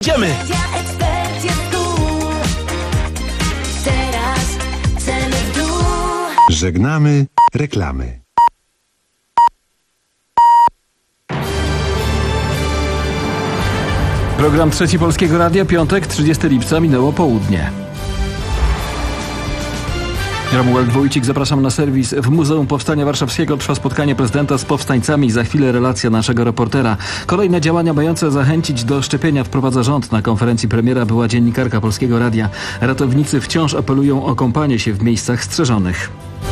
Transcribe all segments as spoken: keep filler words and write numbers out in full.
Idziemy! Żegnamy reklamy. Program Trzeci Polskiego Radia, piątek, trzydziestego lipca, minęło południe. Romuald Wójcik, zapraszam na serwis. W Muzeum Powstania Warszawskiego trwa spotkanie prezydenta z powstańcami. Za chwilę relacja naszego reportera. Kolejne działania mające zachęcić do szczepienia wprowadza rząd. Na konferencji premiera była dziennikarka Polskiego Radia. Ratownicy wciąż apelują o kąpanie się w miejscach strzeżonych.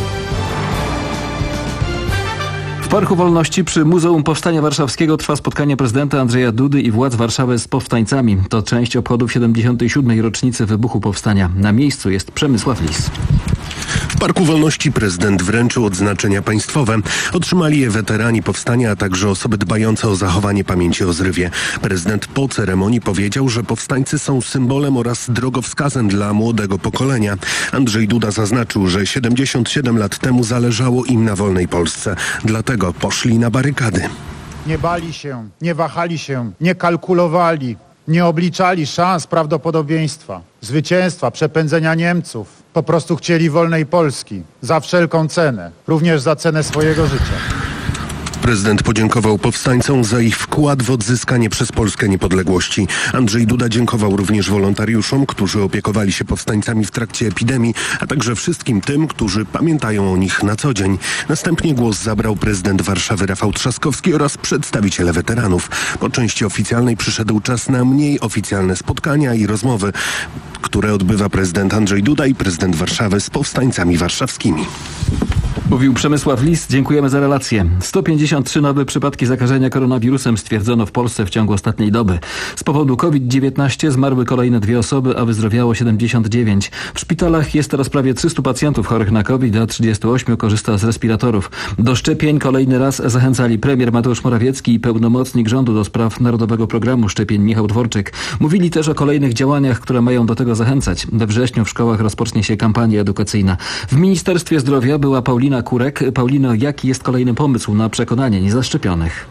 W Parku Wolności przy Muzeum Powstania Warszawskiego trwa spotkanie prezydenta Andrzeja Dudy i władz Warszawy z powstańcami. To część obchodów siedemdziesiątej siódmej rocznicy wybuchu powstania. Na miejscu jest Przemysław Lis. W Parku Wolności prezydent wręczył odznaczenia państwowe. Otrzymali je weterani powstania, a także osoby dbające o zachowanie pamięci o zrywie. Prezydent po ceremonii powiedział, że powstańcy są symbolem oraz drogowskazem dla młodego pokolenia. Andrzej Duda zaznaczył, że siedemdziesiąt siedem lat temu zależało im na wolnej Polsce. Dlatego poszli na barykady. Nie bali się, nie wahali się, nie kalkulowali, nie obliczali szans, prawdopodobieństwa, zwycięstwa, przepędzenia Niemców. Po prostu chcieli wolnej Polski za wszelką cenę, również za cenę swojego życia. Prezydent podziękował powstańcom za ich wkład w odzyskanie przez Polskę niepodległości. Andrzej Duda dziękował również wolontariuszom, którzy opiekowali się powstańcami w trakcie epidemii, a także wszystkim tym, którzy pamiętają o nich na co dzień. Następnie głos zabrał prezydent Warszawy Rafał Trzaskowski oraz przedstawiciele weteranów. Po części oficjalnej przyszedł czas na mniej oficjalne spotkania i rozmowy, które odbywa prezydent Andrzej Duda i prezydent Warszawy z powstańcami warszawskimi. Mówił Przemysław Lis. Dziękujemy za relację. sto pięćdziesiąt trzy nowe przypadki zakażenia koronawirusem stwierdzono w Polsce w ciągu ostatniej doby. Z powodu COVID dziewiętnaście zmarły kolejne dwie osoby, a wyzdrowiało siedemdziesiąt dziewięć. W szpitalach jest teraz prawie trzystu pacjentów chorych na COVID, a trzydziestu ośmiu korzysta z respiratorów. Do szczepień kolejny raz zachęcali premier Mateusz Morawiecki i pełnomocnik rządu do spraw Narodowego Programu Szczepień Michał Dworczyk. Mówili też o kolejnych działaniach, które mają do tego zachęcać. We wrześniu w szkołach rozpocznie się kampania edukacyjna. W Ministerstwie Zdrowia była Paulina Kurek. Paulino, jaki jest kolejny pomysł na przekonanie niezaszczepionych?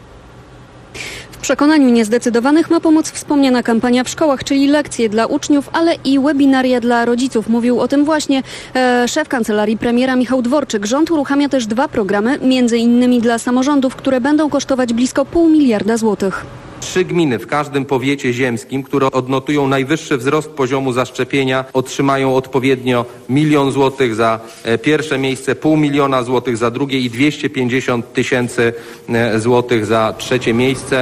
W przekonaniu niezdecydowanych ma pomóc wspomniana kampania w szkołach, czyli lekcje dla uczniów, ale i webinaria dla rodziców. Mówił o tym właśnie e, szef kancelarii premiera Michał Dworczyk. Rząd uruchamia też dwa programy, między innymi dla samorządów, które będą kosztować blisko pół miliarda złotych. Trzy gminy w każdym powiecie ziemskim, które odnotują najwyższy wzrost poziomu zaszczepienia, otrzymają odpowiednio milion złotych za pierwsze miejsce, pół miliona złotych za drugie i dwieście pięćdziesiąt tysięcy złotych za trzecie miejsce.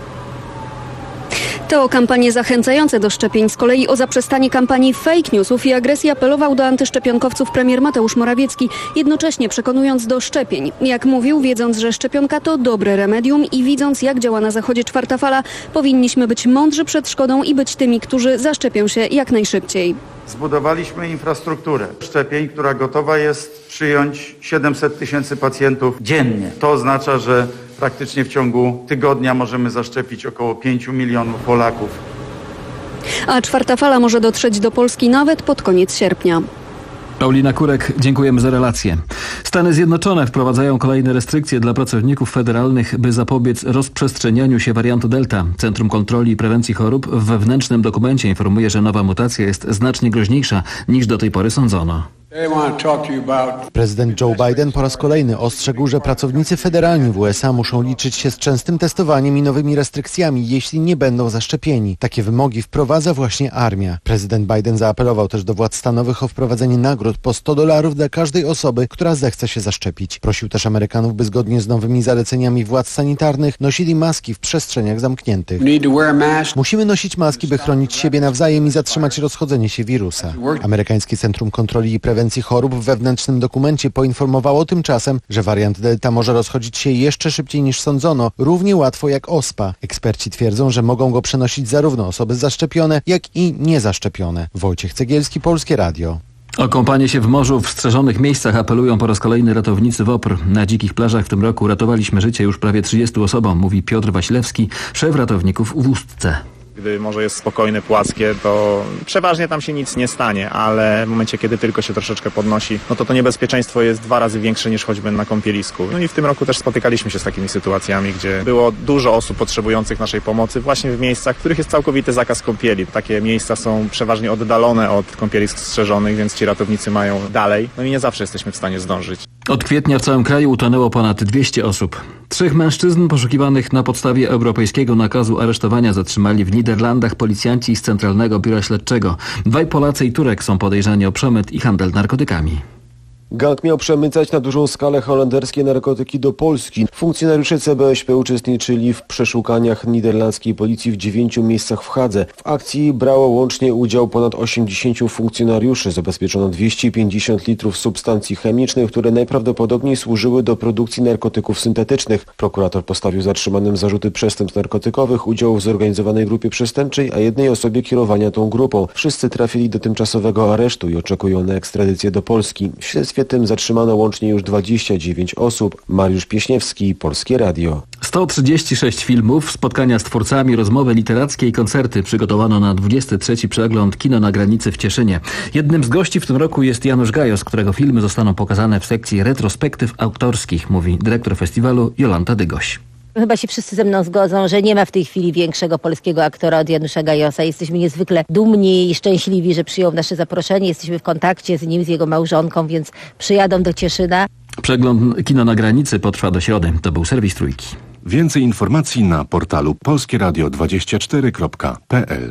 To o kampanie zachęcające do szczepień. Z kolei o zaprzestanie kampanii fake newsów i agresji apelował do antyszczepionkowców premier Mateusz Morawiecki, jednocześnie przekonując do szczepień. Jak mówił, wiedząc, że szczepionka to dobre remedium i widząc, jak działa na zachodzie czwarta fala, powinniśmy być mądrzy przed szkodą i być tymi, którzy zaszczepią się jak najszybciej. Zbudowaliśmy infrastrukturę szczepień, która gotowa jest przyjąć siedemset tysięcy pacjentów dziennie. To oznacza, że praktycznie w ciągu tygodnia możemy zaszczepić około pięciu milionów Polaków. A czwarta fala może dotrzeć do Polski nawet pod koniec sierpnia. Paulina Kurek, dziękujemy za relację. Stany Zjednoczone wprowadzają kolejne restrykcje dla pracowników federalnych, by zapobiec rozprzestrzenianiu się wariantu Delta. Centrum Kontroli i Prewencji Chorób w wewnętrznym dokumencie informuje, że nowa mutacja jest znacznie groźniejsza niż do tej pory sądzono. Prezydent Joe Biden po raz kolejny ostrzegł, że pracownicy federalni w U S A muszą liczyć się z częstym testowaniem i nowymi restrykcjami, jeśli nie będą zaszczepieni. Takie wymogi wprowadza właśnie armia. Prezydent Biden zaapelował też do władz stanowych o wprowadzenie nagród po sto dolarów dla każdej osoby, która zechce się zaszczepić. Prosił też Amerykanów, by zgodnie z nowymi zaleceniami władz sanitarnych nosili maski w przestrzeniach zamkniętych. Musimy nosić maski, by chronić siebie nawzajem i zatrzymać rozchodzenie się wirusa. Amerykańskie Centrum Kontroli i Prewencji Chorób w wewnętrznym dokumencie poinformowało tymczasem, że wariant Delta może rozchodzić się jeszcze szybciej niż sądzono, równie łatwo jak ospa. Eksperci twierdzą, że mogą go przenosić zarówno osoby zaszczepione, jak i niezaszczepione. Wojciech Cegielski, Polskie Radio. O kąpanie się w morzu w strzeżonych miejscach apelują po raz kolejny ratownicy WOPR. Na dzikich plażach w tym roku ratowaliśmy życie już prawie trzydziestu osobom, mówi Piotr Wasilewski, szef ratowników w Ustce. Gdy morze jest spokojne, płaskie, to przeważnie tam się nic nie stanie, ale w momencie, kiedy tylko się troszeczkę podnosi, no to to niebezpieczeństwo jest dwa razy większe niż choćby na kąpielisku. No i w tym roku też spotykaliśmy się z takimi sytuacjami, gdzie było dużo osób potrzebujących naszej pomocy właśnie w miejscach, w których jest całkowity zakaz kąpieli. Takie miejsca są przeważnie oddalone od kąpielisk strzeżonych, więc ci ratownicy mają dalej, no i nie zawsze jesteśmy w stanie zdążyć. Od kwietnia w całym kraju utonęło ponad dwieście osób. Trzech mężczyzn poszukiwanych na podstawie europejskiego nakazu aresztowania zatrzymali w Niderlandach policjanci z Centralnego Biura Śledczego. Dwaj Polacy i Turek są podejrzani o przemyt i handel narkotykami. Gang miał przemycać na dużą skalę holenderskie narkotyki do Polski. Funkcjonariusze C B S P uczestniczyli w przeszukaniach niderlandzkiej policji w dziewięciu miejscach w Hadze. W akcji brało łącznie udział ponad osiemdziesięciu funkcjonariuszy. Zabezpieczono dwieście pięćdziesiąt litrów substancji chemicznych, które najprawdopodobniej służyły do produkcji narkotyków syntetycznych. Prokurator postawił zatrzymanym zarzuty przestępstw narkotykowych, udziału w zorganizowanej grupie przestępczej, a jednej osobie kierowania tą grupą. Wszyscy trafili do tymczasowego aresztu i oczekują na ekstradycję do Polski. W śledztwie tym zatrzymano łącznie już dwadzieścia dziewięć osób. Mariusz Pieśniewski, Polskie Radio. sto trzydzieści sześć filmów, spotkania z twórcami, rozmowy literackie i koncerty przygotowano na dwudziesty trzeci przegląd Kino na granicy w Cieszynie. Jednym z gości w tym roku jest Janusz Gajos, którego filmy zostaną pokazane w sekcji retrospektyw autorskich, mówi dyrektor festiwalu Jolanta Dygoś. Chyba się wszyscy ze mną zgodzą, że nie ma w tej chwili większego polskiego aktora od Janusza Gajosa. Jesteśmy niezwykle dumni i szczęśliwi, że przyjął nasze zaproszenie. Jesteśmy w kontakcie z nim, z jego małżonką, więc przyjadą do Cieszyna. Przegląd Kino na granicy potrwa do środy. To był serwis Trójki. Więcej informacji na portalu polskie radio dwadzieścia cztery kropka p l.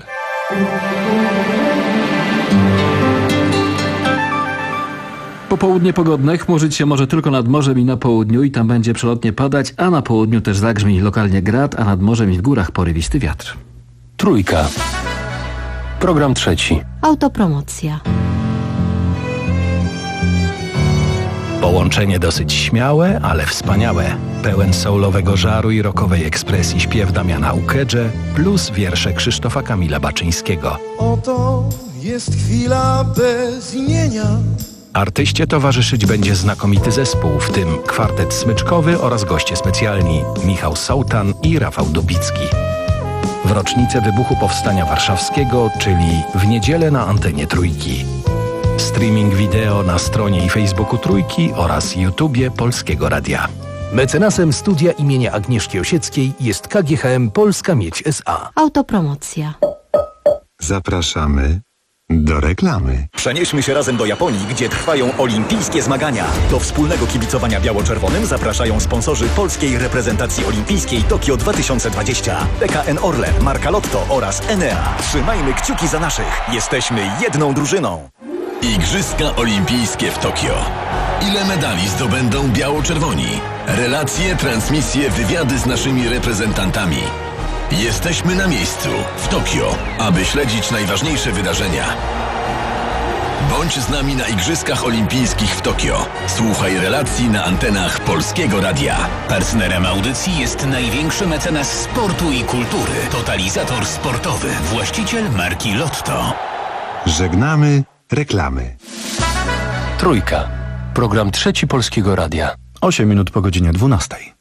Popołudnie pogodne, chmurzyć się może tylko nad morzem i na południu i tam będzie przelotnie padać, a na południu też zagrzmi lokalnie grad, a nad morzem i w górach porywisty wiatr. Trójka. Program trzeci. Autopromocja. Połączenie dosyć śmiałe, ale wspaniałe. Pełen soulowego żaru i rockowej ekspresji śpiew Damiana Ukedże plus wiersze Krzysztofa Kamila Baczyńskiego. Oto jest chwila bez imienia. Artyście towarzyszyć będzie znakomity zespół, w tym kwartet smyczkowy oraz goście specjalni Michał Sołtan i Rafał Dubicki. W rocznicę wybuchu Powstania Warszawskiego, czyli w niedzielę na antenie Trójki. Streaming wideo na stronie i Facebooku Trójki oraz YouTubie Polskiego Radia. Mecenasem studia imienia Agnieszki Osieckiej jest K G H M Polska Miedź S A. Autopromocja. Zapraszamy do reklamy. Przenieśmy się razem do Japonii, gdzie trwają olimpijskie zmagania. Do wspólnego kibicowania biało-czerwonym zapraszają sponsorzy polskiej reprezentacji olimpijskiej Tokio dwa tysiące dwadzieścia. P K N Orlen, Marka Lotto oraz Enea. Trzymajmy kciuki za naszych. Jesteśmy jedną drużyną. Igrzyska Olimpijskie w Tokio. Ile medali zdobędą biało-czerwoni? Relacje, transmisje, wywiady z naszymi reprezentantami. Jesteśmy na miejscu, w Tokio, aby śledzić najważniejsze wydarzenia. Bądź z nami na Igrzyskach Olimpijskich w Tokio. Słuchaj relacji na antenach Polskiego Radia. Partnerem audycji jest największy mecenas sportu i kultury. Totalizator sportowy, właściciel marki Lotto. Żegnamy reklamy. Trójka. Program trzeci Polskiego Radia. osiem minut po godzinie dwunastej.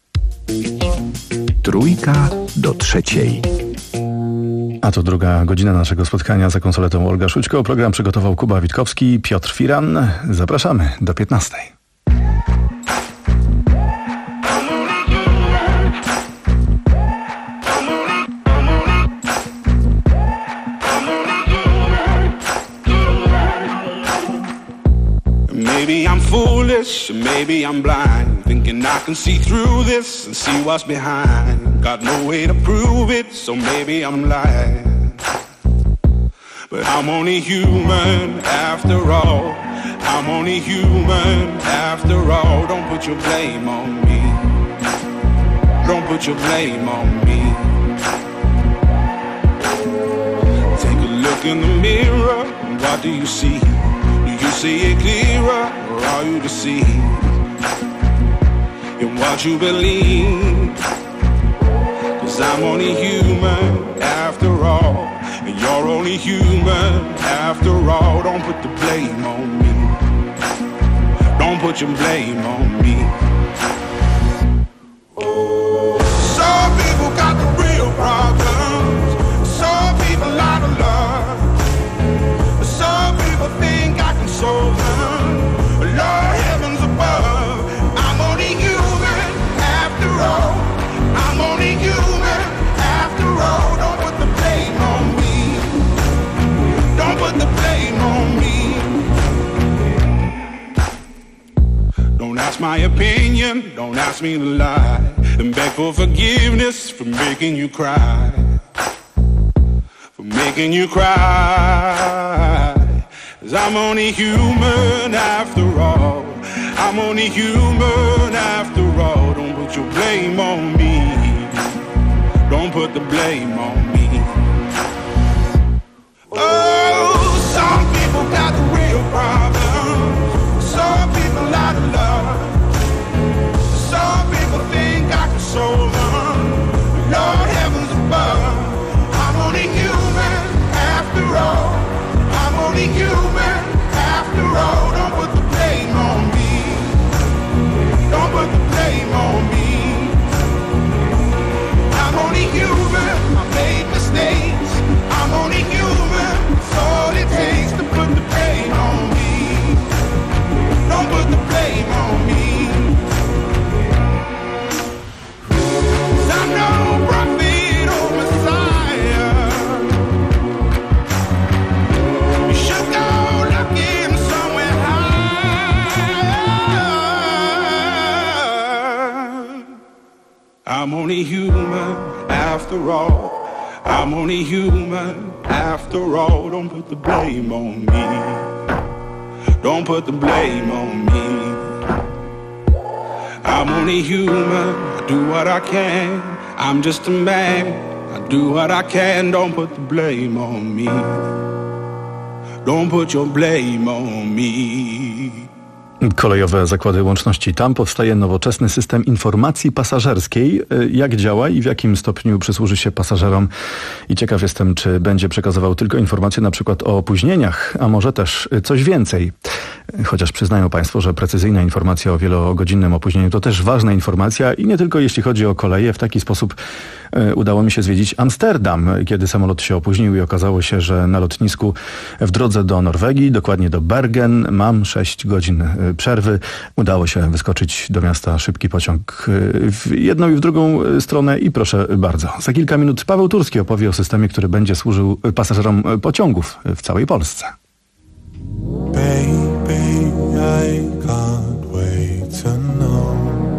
Trójka do trzeciej. A to druga godzina naszego spotkania za konsoletą Olga Szućko. Program przygotował Kuba Witkowski, Piotr Firan. Zapraszamy do piętnastej. Maybe I'm foolish, maybe I'm blind, thinking I can see through this and see what's behind. Got no way to prove it, so maybe I'm lying. But I'm only human after all. I'm only human after all. Don't put your blame on me. Don't put your blame on me. Take a look in the mirror, what do you see? Do you see it clearer, or are you deceived in what you believe? 'Cause I'm only human after all, and you're only human after all. Don't put the blame on me. Don't put your blame on me. Some people got the real problems. Some my opinion, don't ask me to lie. Then beg for forgiveness for making you cry. For making you cry. 'Cause I'm only human after all. I'm only human after all. Don't put your blame on me. Don't put the blame on me. Oh, some people got the real problem. Some people out of love. Some people think I can solve them. Lord heavens above. I'm only human after all. I'm only human after all. Don't put the blame on me. Don't put the blame on me. I'm only human. I made mistakes. I'm only human. It's all it takes to put the blame on me. Don't put the blame on me. 'Cause I'm no prophet or Messiah. You should go looking somewhere higher. I'm only human after all. I'm only human after all. Don't put the blame on me. Don't put the blame on me. I'm only human. I do what I can. I'm just a man. I do what I can. Don't put the blame on me. Don't put your blame on me. Kolejowe zakłady łączności. Tam powstaje nowoczesny system informacji pasażerskiej. Jak działa i w jakim stopniu przysłuży się pasażerom? I ciekaw jestem, czy będzie przekazywał tylko informacje na przykład o opóźnieniach, a może też coś więcej. Chociaż przyznają Państwo, że precyzyjna informacja o wielogodzinnym opóźnieniu to też ważna informacja i nie tylko jeśli chodzi o koleje. W taki sposób e, udało mi się zwiedzić Amsterdam, kiedy samolot się opóźnił i okazało się, że na lotnisku w drodze do Norwegii, dokładnie do Bergen, mam sześć godzin przerwy. Udało się wyskoczyć do miasta szybki pociąg w jedną i w drugą stronę i proszę bardzo. Za kilka minut Paweł Turski opowie o systemie, który będzie służył pasażerom pociągów w całej Polsce. Baby, I can't wait to know.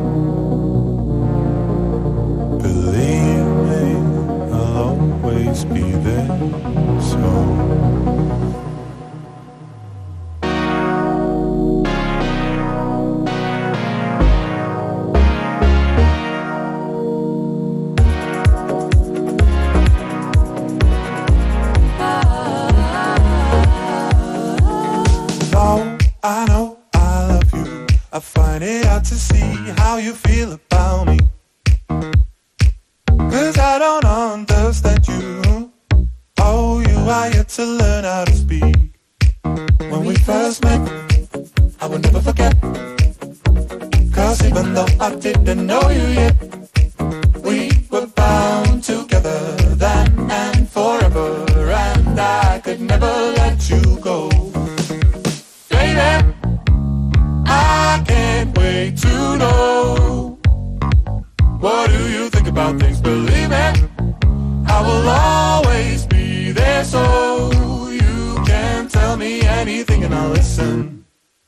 Believe me, I'll always be there, so I know I love you. I find it hard to see how you feel about me. 'Cause I don't understand you. Oh, you are yet to learn how to speak. When we first met, I will never forget. 'Cause even though I didn't know you yet, we were bound together then and forever. And I could never let you go. I can't wait to know. What do you think about things? Believe me, I will always be there, so you can tell me anything and I'll listen.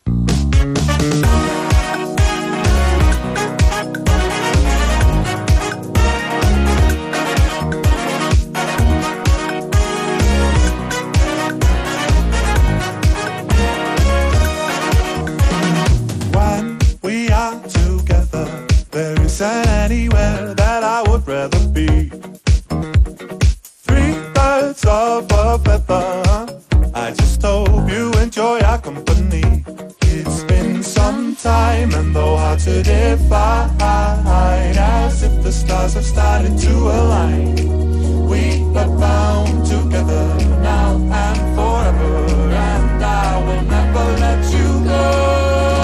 Isn't anywhere that I would rather be. Three birds of a feather. I just hope you enjoy our company. It's been some time and though hard to define, as if the stars have started to align. We are bound together now and forever, and I will never let you go.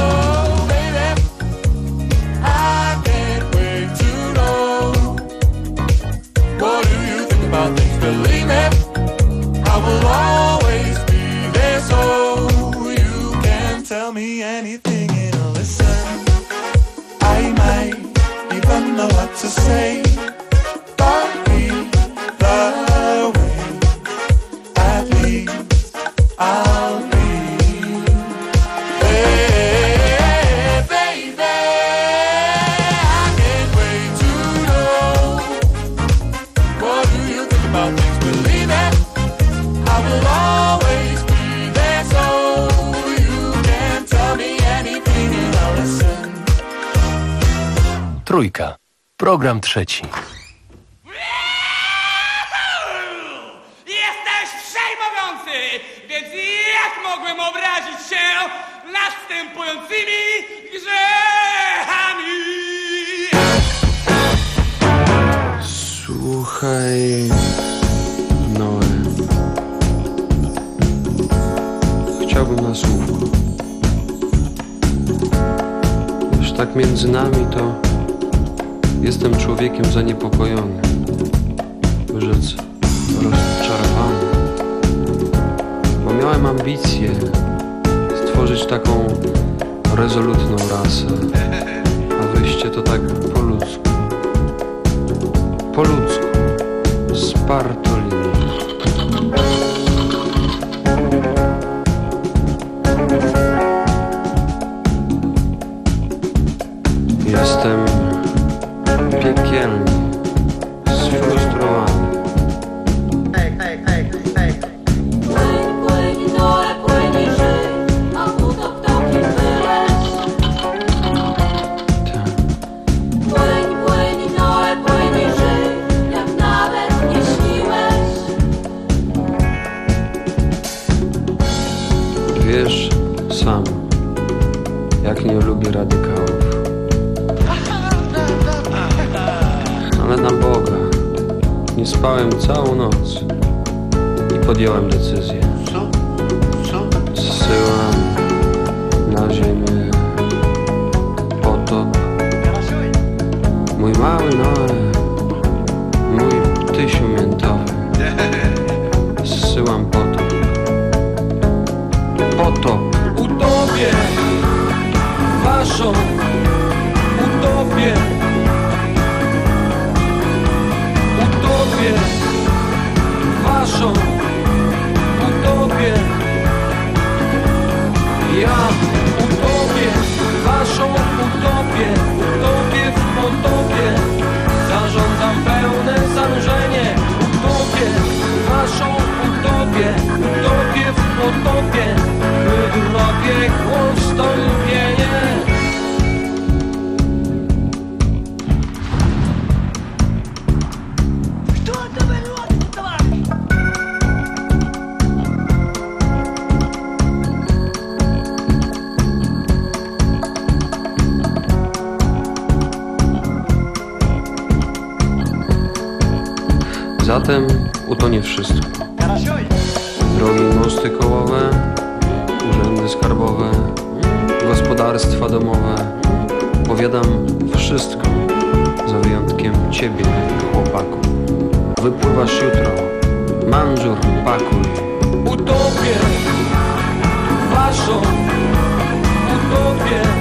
Believe me, I will always be there, so you can tell me anything and I'll listen. I might even know what to say, but either way, at least I'll be. Hey, baby. Trójka. Program trzeci. Jesteś wszechmogący, więc jak mogłem obrazić się następującymi grzechami? Słuchaj, Noe. Chciałbym na słówko. Już tak między nami to jestem człowiekiem zaniepokojonym, by rzec rozczarowany. Bo miałem ambicje stworzyć taką rezolutną rasę, a wyjście to tak po ludzku. Po ludzku, z partolini. Jestem piekielnie sfrustrowany. Hej, hej, hej, hej. Płyń, płyń, Noe, płyń i żyj, a budo ptoki byłeś. Płyń, płyń, Noe, płyń i żyj, jak nawet nie śniłeś. Wiesz sam, jak nie lubię radykałów. Ale na Boga, nie spałem całą noc i podjąłem decyzję. Zsyłam na ziemię potop. Mój mały Noe, mój tysiu miętowy. Zsyłam potop. Potop. Utopię waszą utopię. Utopię waszą utopię. Ja utopię waszą utopię. Utopię w potopie. Zarządzam pełne zanężenie. Utopię waszą utopię. Utopię w potopie. Wyrobię ustąpienie. Zatem utonie wszystko. Drogi mosty kołowe, urzędy skarbowe, gospodarstwa domowe. Powiadam wszystko, za wyjątkiem ciebie, chłopaku. Wypływasz jutro, manżur, pakuj. Utopię waszą utopię.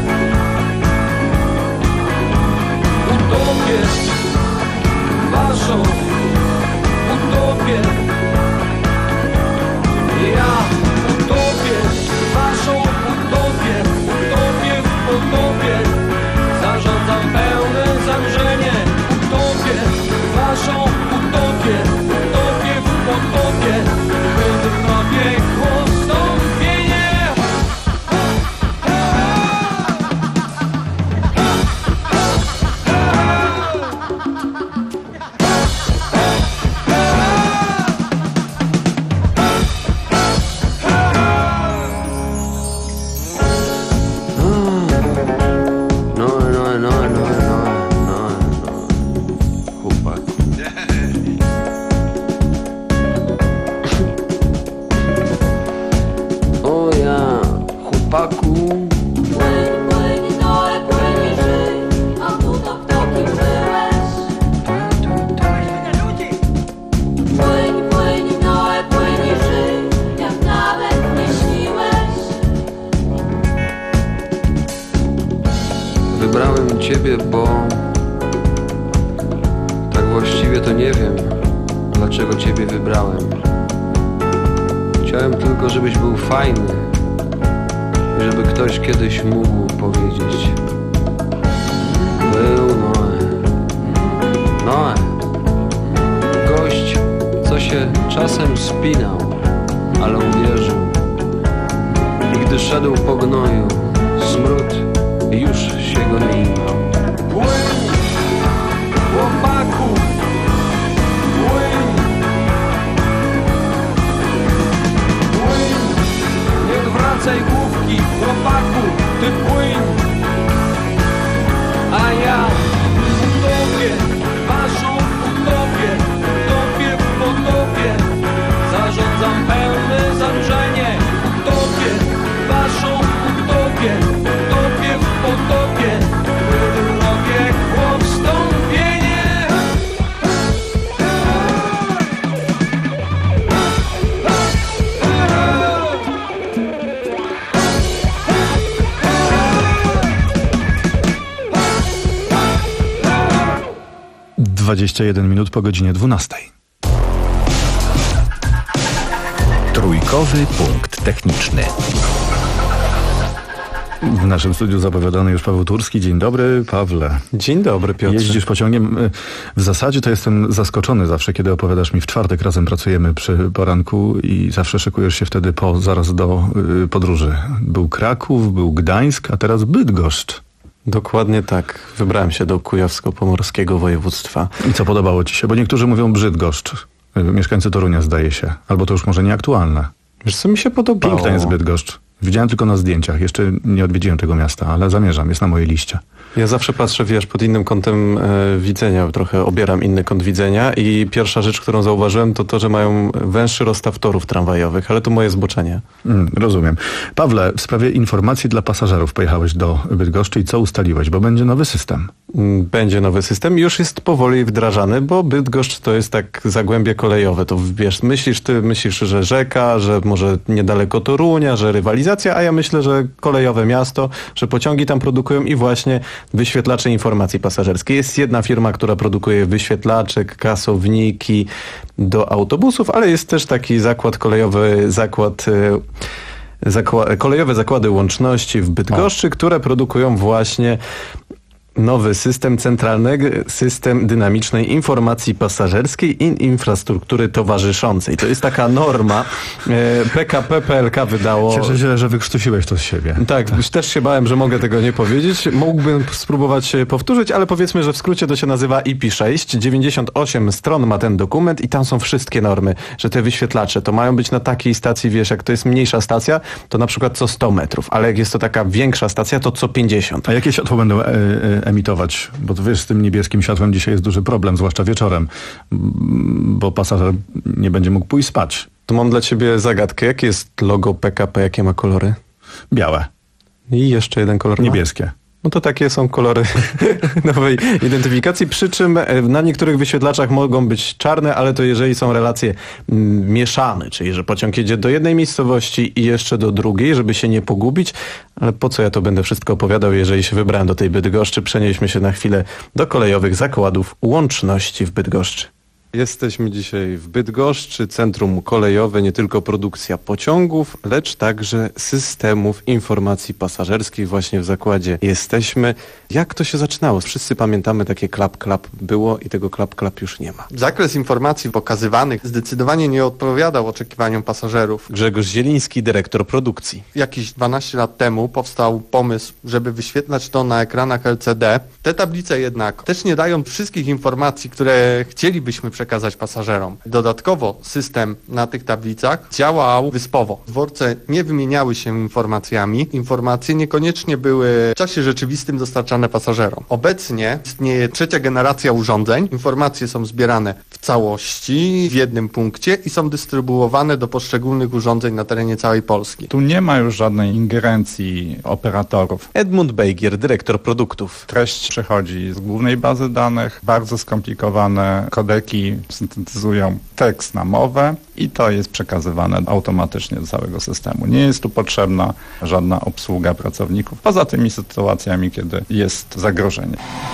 Utopię waszą utopię. Ja utopię waszą utopię. Utopię w potopie. Zarządzam pełne zanężenie. Utopię waszą utopię. Utopię w potopie. Wyrobię ustąpienie. Wybrałem ciebie, bo tak właściwie to nie wiem, dlaczego ciebie wybrałem. Chciałem tylko, żebyś był fajny i żeby ktoś kiedyś mógł powiedzieć: był Noe. Noe. Gość, co się czasem spinał, ale uwierzył. I gdy szedł po gnoju, smród już się go nie imał. Płyń Więcej główki, chłopaku, ty płyń. A ja utopię, waszą utopię, utopię w potopie. Zarządzam pełne zanurzenie, utopię, waszą utopię, utopię w potopie. Drogie chłop, wstąpienie. dwadzieścia jeden minut po godzinie dwunastej. Trójkowy punkt techniczny. W naszym studiu zapowiadany już Paweł Turski. Dzień dobry, Pawle. Dzień dobry, Piotrze. Jeździsz pociągiem. W zasadzie to jestem zaskoczony zawsze, kiedy opowiadasz mi. W czwartek razem pracujemy przy poranku i zawsze szykujesz się wtedy po, zaraz do y, podróży. Był Kraków, był Gdańsk, a teraz Bydgoszcz. Dokładnie tak. Wybrałem się do Kujawsko-Pomorskiego województwa. I co podobało ci się? Bo niektórzy mówią Brzydgoszcz. Mieszkańcy Torunia, zdaje się. Albo to już może nieaktualne. Wiesz, co mi się podobało? Piękna jest Bydgoszcz. Widziałem tylko na zdjęciach. Jeszcze nie odwiedziłem tego miasta, ale zamierzam. Jest na mojej liście. Ja zawsze patrzę, wiesz, pod innym kątem e, widzenia. Trochę obieram inny kąt widzenia i pierwsza rzecz, którą zauważyłem, to to, że mają węższy rozstaw torów tramwajowych, ale to moje zboczenie. Mm, rozumiem. Pawle, w sprawie informacji dla pasażerów pojechałeś do Bydgoszczy i co ustaliłeś? Bo będzie nowy system. Będzie nowy system i już jest powoli wdrażany, bo Bydgoszcz to jest tak zagłębie kolejowe. To wiesz, myślisz ty, myślisz, że rzeka, że może niedaleko Torunia, że rywalizacja, a ja myślę, że kolejowe miasto, że pociągi tam produkują i właśnie wyświetlacze informacji pasażerskiej. Jest jedna firma, która produkuje wyświetlacze, kasowniki do autobusów, ale jest też taki zakład kolejowy, zakład... Zakła- kolejowe zakłady łączności w Bydgoszczy, o. które produkują właśnie nowy system centralnego, system dynamicznej informacji pasażerskiej i infrastruktury towarzyszącej. To jest taka norma. P K P P L K wydało... Cieszę się, że wykrztusiłeś to z siebie. Tak, tak, też się bałem, że mogę tego nie powiedzieć. Mógłbym spróbować powtórzyć, ale powiedzmy, że w skrócie to się nazywa I P sześć. dziewięćdziesiąt osiem stron ma ten dokument i tam są wszystkie normy, że te wyświetlacze to mają być na takiej stacji, wiesz, jak to jest mniejsza stacja, to na przykład co sto metrów, ale jak jest to taka większa stacja, to co pięćdziesiąt. A jakie światło będą e, e, emitować? Bo to wiesz, z tym niebieskim światłem dzisiaj jest duży problem, zwłaszcza wieczorem, bo pasażer nie będzie mógł pójść spać. To mam dla ciebie zagadkę. Jakie jest logo P K P? Jakie ma kolory? Białe. I jeszcze jeden kolor ma? Niebieskie. No to takie są kolory nowej identyfikacji, przy czym na niektórych wyświetlaczach mogą być czarne, ale to jeżeli są relacje mm, mieszane, czyli że pociąg jedzie do jednej miejscowości i jeszcze do drugiej, żeby się nie pogubić, ale po co ja to będę wszystko opowiadał, jeżeli się wybrałem do tej Bydgoszczy, przenieśmy się na chwilę do kolejowych zakładów łączności w Bydgoszczy. Jesteśmy dzisiaj w Bydgoszczy, centrum kolejowe, nie tylko produkcja pociągów, lecz także systemów informacji pasażerskiej. Właśnie w zakładzie jesteśmy. Jak to się zaczynało? Wszyscy pamiętamy takie klap-klap było i tego klap-klap już nie ma. Zakres informacji pokazywanych zdecydowanie nie odpowiadał oczekiwaniom pasażerów. Grzegorz Zieliński, dyrektor produkcji. Jakieś dwanaście lat temu powstał pomysł, żeby wyświetlać to na ekranach L C D. Te tablice jednak też nie dają wszystkich informacji, które chcielibyśmy przekazać pasażerom. Dodatkowo system na tych tablicach działał wyspowo. Dworce nie wymieniały się informacjami. Informacje niekoniecznie były w czasie rzeczywistym dostarczane pasażerom. Obecnie istnieje trzecia generacja urządzeń. Informacje są zbierane w całości w jednym punkcie i są dystrybuowane do poszczególnych urządzeń na terenie całej Polski. Tu nie ma już żadnej ingerencji operatorów. Edmund Bejgier, dyrektor produktów. Treść przechodzi z głównej bazy danych. Bardzo skomplikowane kodeki syntetyzują tekst na mowę i to jest przekazywane automatycznie do całego systemu. Nie jest tu potrzebna żadna obsługa pracowników, poza tymi sytuacjami, kiedy jest zagrożenie.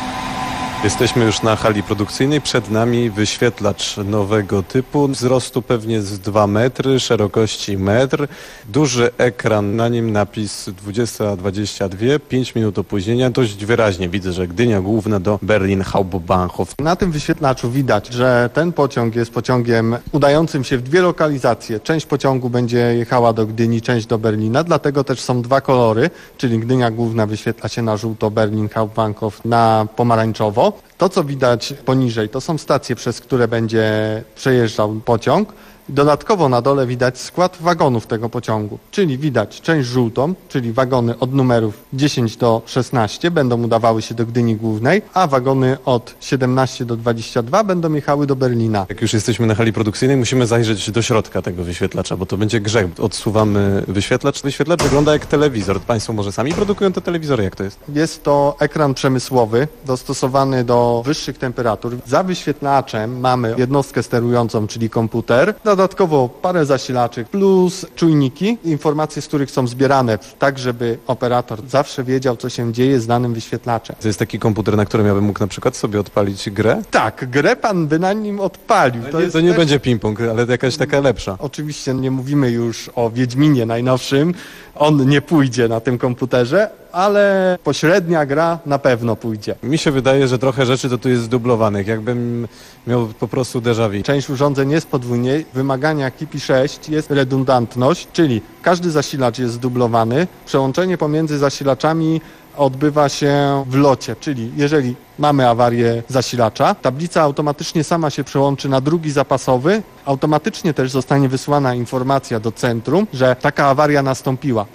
Jesteśmy już na hali produkcyjnej, przed nami wyświetlacz nowego typu, wzrostu pewnie z dwa metry, szerokości metr, duży ekran, na nim napis dwadzieścia dwadzieścia dwa, pięć minut opóźnienia, dość wyraźnie widzę, że Gdynia Główna do Berlin Hauptbahnhof. Na tym wyświetlaczu widać, że ten pociąg jest pociągiem udającym się w dwie lokalizacje. Część pociągu będzie jechała do Gdyni, część do Berlina, dlatego też są dwa kolory, czyli Gdynia Główna wyświetla się na żółto, Berlin Hauptbahnhof na pomarańczowo. To, co widać poniżej, to są stacje, przez które będzie przejeżdżał pociąg. Dodatkowo na dole widać skład wagonów tego pociągu, czyli widać część żółtą, czyli wagony od numerów dziesięć do szesnastu będą udawały się do Gdyni Głównej, a wagony od siedemnastu do dwudziestu dwóch będą jechały do Berlina. Jak już jesteśmy na hali produkcyjnej, musimy zajrzeć do środka tego wyświetlacza, bo to będzie grzech. Odsuwamy wyświetlacz. Wyświetlacz wygląda jak telewizor. Państwo może sami produkują te telewizory, jak to jest? Jest to ekran przemysłowy, dostosowany do wyższych temperatur. Za wyświetlaczem mamy jednostkę sterującą, czyli komputer. Dodatkowo parę zasilaczy plus czujniki, informacje z których są zbierane, tak żeby operator zawsze wiedział, co się dzieje z danym wyświetlaczem. To jest taki komputer, na którym ja bym mógł na przykład sobie odpalić grę? Tak, grę pan by na nim odpalił. To, nie, to nie też... będzie ping-pong, ale jakaś taka lepsza. Oczywiście nie mówimy już o Wiedźminie najnowszym. On nie pójdzie na tym komputerze, ale pośrednia gra na pewno pójdzie. Mi się wydaje, że trochę rzeczy to tu jest zdublowanych, jakbym miał po prostu déjà vu. Część urządzeń jest podwójnie. Wymagania K I P I sześć jest redundantność, czyli każdy zasilacz jest zdublowany. Przełączenie pomiędzy zasilaczami odbywa się w locie, czyli jeżeli mamy awarię zasilacza, tablica automatycznie sama się przełączy na drugi zapasowy, automatycznie też zostanie wysłana informacja do centrum, że taka awaria nastąpiła.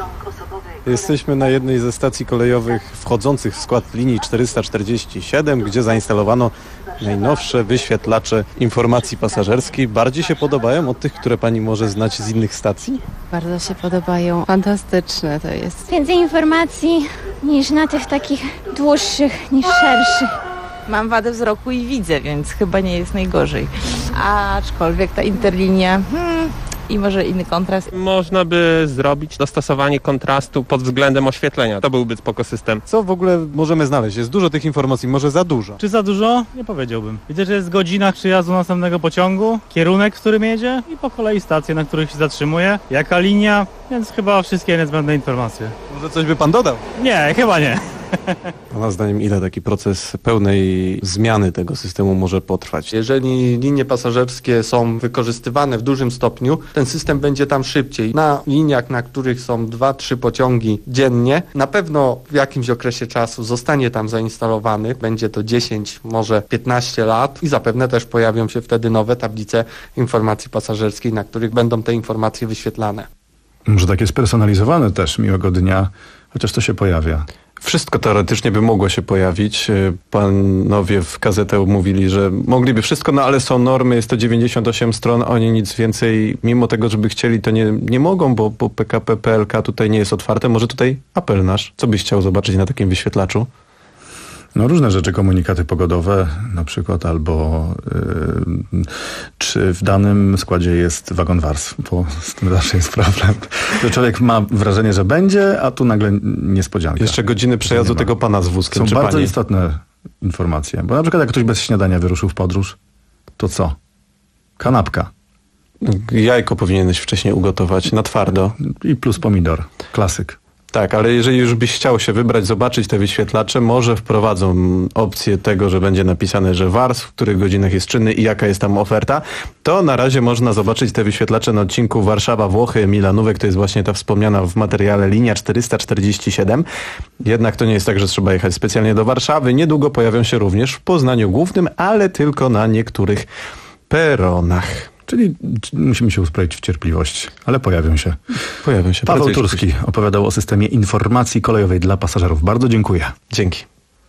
Jesteśmy na jednej ze stacji kolejowych wchodzących w skład linii czterysta czterdzieści siedem, gdzie zainstalowano najnowsze wyświetlacze informacji pasażerskiej. Bardziej się podobają od tych, które pani może znać z innych stacji? Bardzo się podobają. Fantastyczne to jest. Więcej informacji niż na tych takich dłuższych, niż szerszych. Mam wadę wzroku i widzę, więc chyba nie jest najgorzej. Aczkolwiek ta interlinia... Hmm, i może inny kontrast. Można by zrobić dostosowanie kontrastu pod względem oświetlenia. To byłby spoko system. Co w ogóle możemy znaleźć? Jest dużo tych informacji, może za dużo. Czy za dużo? Nie powiedziałbym. Widzę, że jest godzina przyjazdu następnego pociągu, kierunek, w którym jedzie i po kolei stacje, na których się zatrzymuje, jaka linia, więc chyba wszystkie niezbędne informacje. Może coś by pan dodał? Nie, chyba nie. Pana zdaniem ile taki proces pełnej zmiany tego systemu może potrwać? Jeżeli linie pasażerskie są wykorzystywane w dużym stopniu, ten system będzie tam szybciej. Na liniach, na których są dwa trzy pociągi dziennie, na pewno w jakimś okresie czasu zostanie tam zainstalowany. Będzie to dziesięć, może piętnaście lat i zapewne też pojawią się wtedy nowe tablice informacji pasażerskiej, na których będą te informacje wyświetlane. Może takie spersonalizowane też miłego dnia, chociaż to się pojawia. Wszystko teoretycznie by mogło się pojawić. Panowie w gazetę mówili, że mogliby wszystko, no ale są normy, jest to dziewięćdziesiąt osiem stron, oni nic więcej, mimo tego, żeby chcieli, to nie, nie mogą, bo, bo P K P P L K tutaj nie jest otwarte. Może tutaj apel nasz. Co byś chciał zobaczyć na takim wyświetlaczu? No różne rzeczy, komunikaty pogodowe na przykład, albo yy, czy w danym składzie jest wagon warstw, bo z tym zawsze jest problem. To człowiek ma wrażenie, że będzie, a tu nagle niespodzianka. Jeszcze godziny przejazdu tego pana z wózkiem. Są czy bardzo pani? istotne informacje, bo na przykład jak ktoś bez śniadania wyruszył w podróż, to co? Kanapka. Jajko powinieneś wcześniej ugotować na twardo. I plus pomidor. Klasyk. Tak, ale jeżeli już byś chciał się wybrać, zobaczyć te wyświetlacze, może wprowadzą opcję tego, że będzie napisane, że warstw, w których godzinach jest czynny i jaka jest tam oferta, to na razie można zobaczyć te wyświetlacze na odcinku Warszawa-Włochy, Milanówek, to jest właśnie ta wspomniana w materiale linia czterysta czterdzieści siedem. Jednak to nie jest tak, że trzeba jechać specjalnie do Warszawy. Niedługo pojawią się również w Poznaniu Głównym, ale tylko na niektórych peronach. Czyli musimy się uzbroić w cierpliwość, ale pojawią się. Pojawią się. Paweł Turski opowiadał o systemie informacji kolejowej dla pasażerów. Bardzo dziękuję. Dzięki.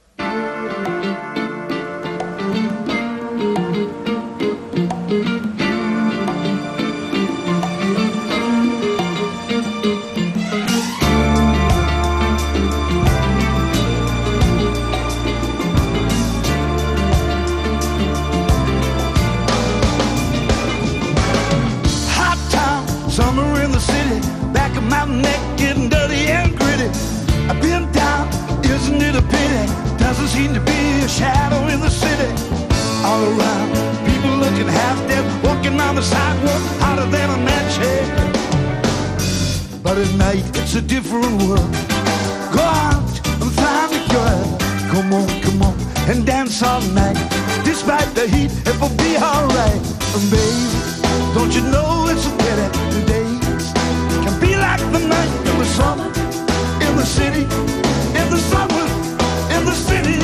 But at night it's a different world. Go out and find a girl. Come on, come on, and dance all night. Despite the heat, it will be alright. And babe, don't you know it's a pity the days can be like the night in the summer, in the city, in the summer, in the city.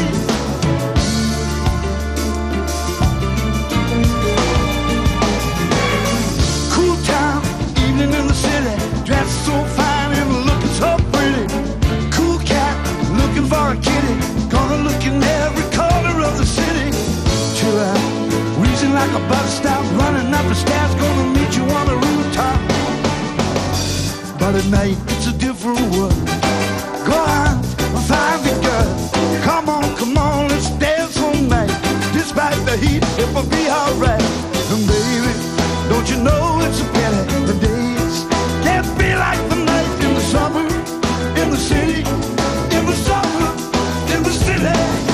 but at night it's a different world. Go out and find the girl. Come on, come on, let's dance all night. Despite the heat, it will be alright. And baby, don't you know it's a pity the days can't be like the night in the summer, in the city, in the summer, in the city.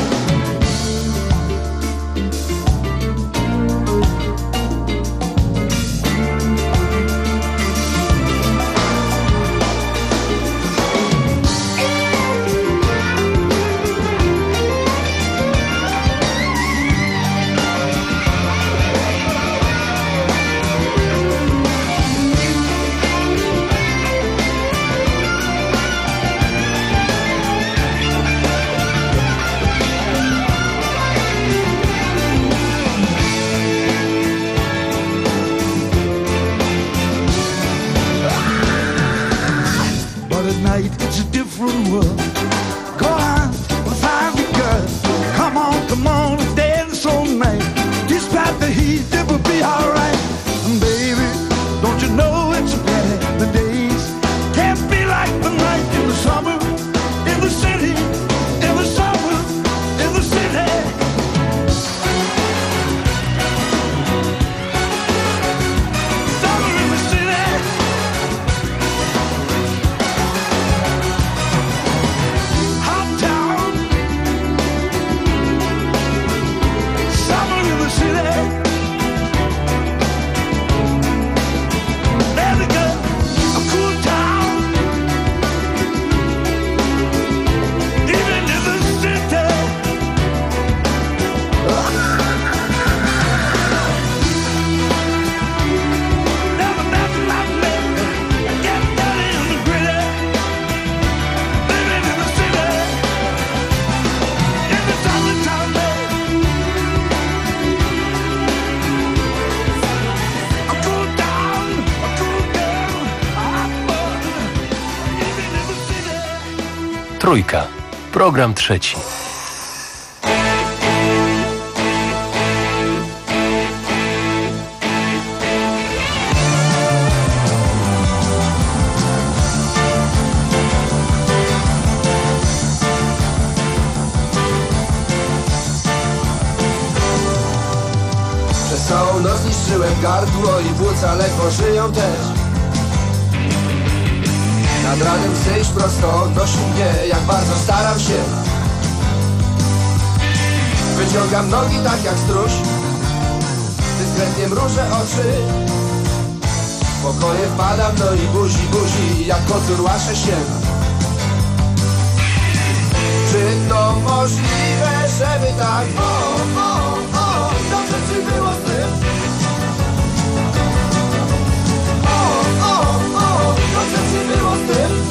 It's a different world. Go out and find the girl. Come on, come on, and dance all night. Despite the heat, it will be alright. And baby, don't you know it's a pity the days can't be like the night in the summer, in the city, in the summer, in the city. Summer in the city. Trójka. Program trzeci. Przez całą noc niszczyłem gardło i płuca ledwo żyją też. Nad ranem chcę iść prosto, odnosi mnie, jak bardzo staram się. Wyciągam nogi tak jak struś, dyskretnie mrużę oczy. W pokoje wpadam, no i buzi, buzi, jak kocur łaszę się. Czy to możliwe, żeby tak? O, o, o, dobrze ci było z tym? O, o, o, dobrze ci było z tym?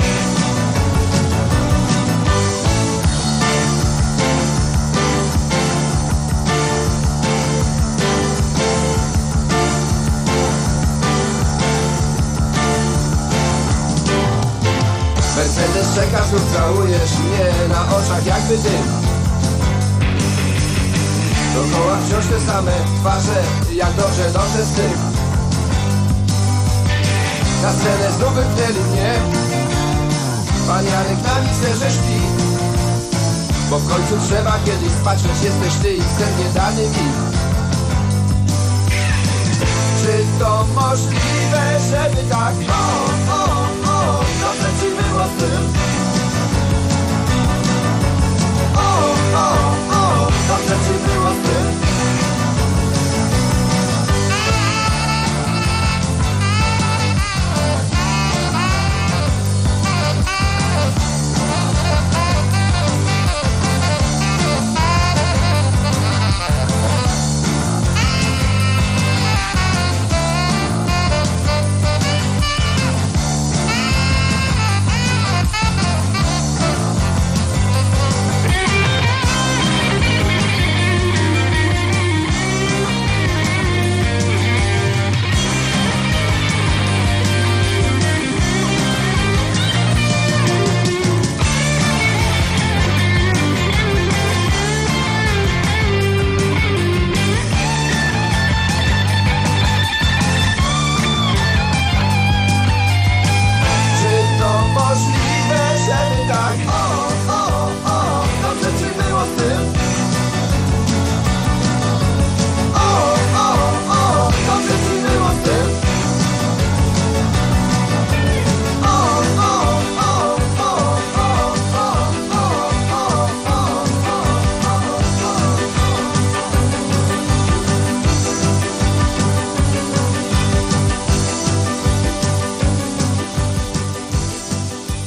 Mercedes czeka, znów całujesz mnie na oczach jakby dym. Dookoła wciąż te same twarze, jak dobrze, dobrze z tym. Na scenę znów wypchnęli mnie, pan Janek na misterze śpi. Bo w końcu trzeba kiedyś spać, lecz jesteś ty i sen nie dany mi. Czy to możliwe, żeby tak? O, o, o, dobrze ci było z tym? O, o, o, dobrze ci było z tym?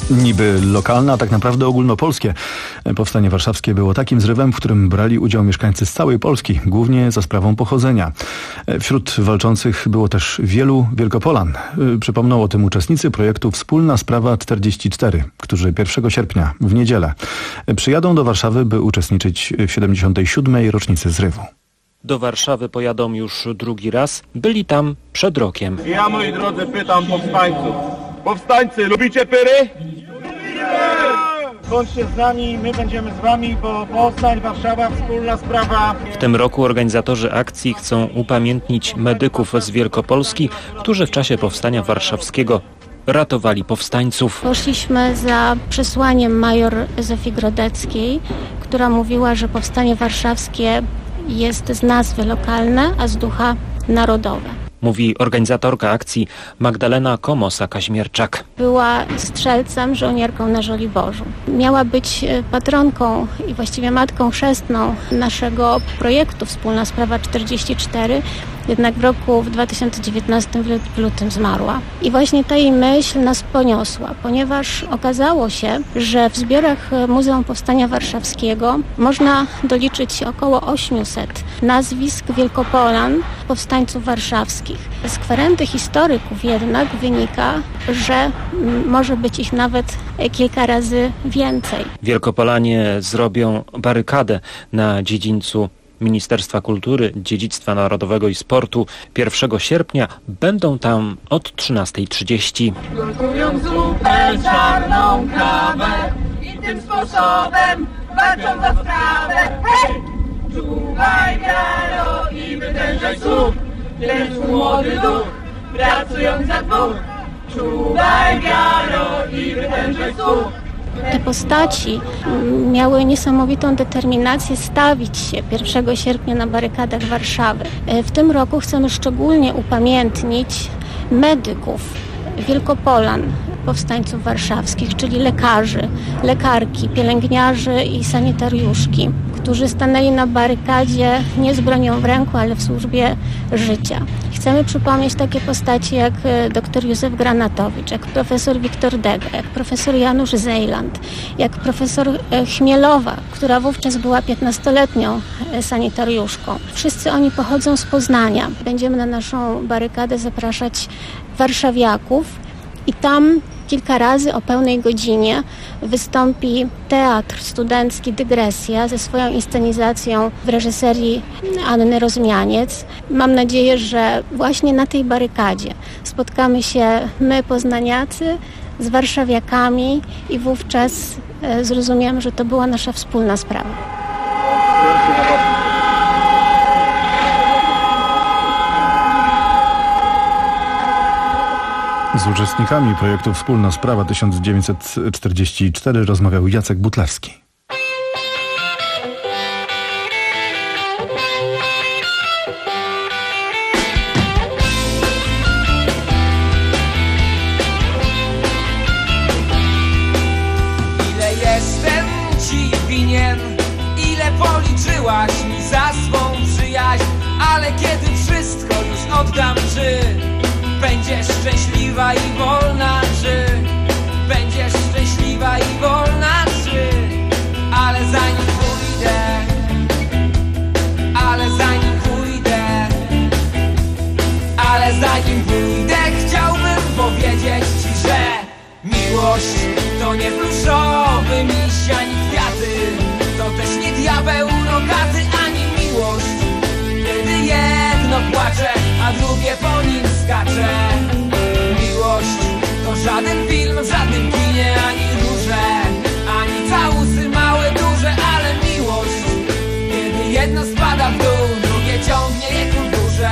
Niby lokalne, a tak naprawdę ogólnopolskie. Powstanie warszawskie było takim zrywem, w którym brali udział mieszkańcy z całej Polski, głównie za sprawą pochodzenia. Wśród walczących było też wielu Wielkopolan. Przypomną o tym uczestnicy projektu Wspólna Sprawa czterdzieści cztery, którzy pierwszego sierpnia, w niedzielę, przyjadą do Warszawy, by uczestniczyć w siedemdziesiątej siódmej rocznicy zrywu. Do Warszawy pojadą już drugi raz. Byli tam przed rokiem. Ja, moi drodzy, pytam powstańców. Powstańcy, lubicie pyry? Bądźcie z nami, my będziemy z wami, bo powstań, Warszawa, wspólna sprawa. W tym roku organizatorzy akcji chcą upamiętnić medyków z Wielkopolski, którzy w czasie powstania warszawskiego ratowali powstańców. Poszliśmy za przesłaniem major Zofii Grodeckiej, która mówiła, że powstanie warszawskie jest z nazwy lokalne, a z ducha narodowe. Mówi organizatorka akcji Magdalena Komosa-Kaźmierczak. Była strzelcem, żołnierką na Żoliborzu. Miała być patronką i właściwie matką chrzestną naszego projektu Wspólna Sprawa czterdzieści cztery, jednak w roku w dwa tysiące dziewiętnastym w lutym zmarła. I właśnie ta jej myśl nas poniosła, ponieważ okazało się, że w zbiorach Muzeum Powstania Warszawskiego można doliczyć około osiemset nazwisk Wielkopolan, powstańców warszawskich. Z kwerendy historyków jednak wynika, że może być ich nawet kilka razy więcej. Wielkopolanie zrobią barykadę na dziedzińcu Ministerstwa Kultury, Dziedzictwa Narodowego i Sportu. pierwszego sierpnia będą tam od trzynastej trzydzieści. Gotują zupę, czarną kawę i tym sposobem walczą za sprawę. Hej! Czuwaj wiaro i wytężaj słuch, lecz młody duch, pracując za dwóch. Czuwaj wiaro i wytężaj słuch. Te postaci miały niesamowitą determinację stawić się pierwszego sierpnia na barykadach Warszawy. W tym roku chcemy szczególnie upamiętnić medyków, Wielkopolan, powstańców warszawskich, czyli lekarzy, lekarki, pielęgniarzy i sanitariuszki, którzy stanęli na barykadzie nie z bronią w ręku, ale w służbie życia. Chcemy przypomnieć takie postaci jak dr Józef Granatowicz, jak profesor Wiktor Dega, jak profesor Janusz Zejland, jak profesor Chmielowa, która wówczas była piętnastoletnią sanitariuszką. Wszyscy oni pochodzą z Poznania. Będziemy na naszą barykadę zapraszać warszawiaków i tam kilka razy o pełnej godzinie wystąpi teatr studencki Dygresja ze swoją inscenizacją w reżyserii Anny Rozmianiec. Mam nadzieję, że właśnie na tej barykadzie spotkamy się my, poznaniacy, z warszawiakami i wówczas zrozumiemy, że to była nasza wspólna sprawa. Z uczestnikami projektu Wspólna Sprawa tysiąc dziewięćset czterdzieści cztery rozmawiał Jacek Butlarski. Ile jestem ci winien, ile policzyłaś mi za swą przyjaźń, ale kiedy wszystko już oddam, czy będziesz szczęśliwa i wolna, czy będziesz szczęśliwa i wolna, czy ale zanim pójdę, ale zanim pójdę, ale zanim pójdę, chciałbym powiedzieć ci, że miłość to nie pluszowy miś, ani kwiaty, to też nie diabeł rogaty, ani miłość, kiedy jedno płacze, a drugie po nim skacze. Miłość to żaden film w żadnym kinie, ani róże, ani całusy małe, duże, ale miłość, kiedy jedno spada w dół, drugie ciągnie je ku górze.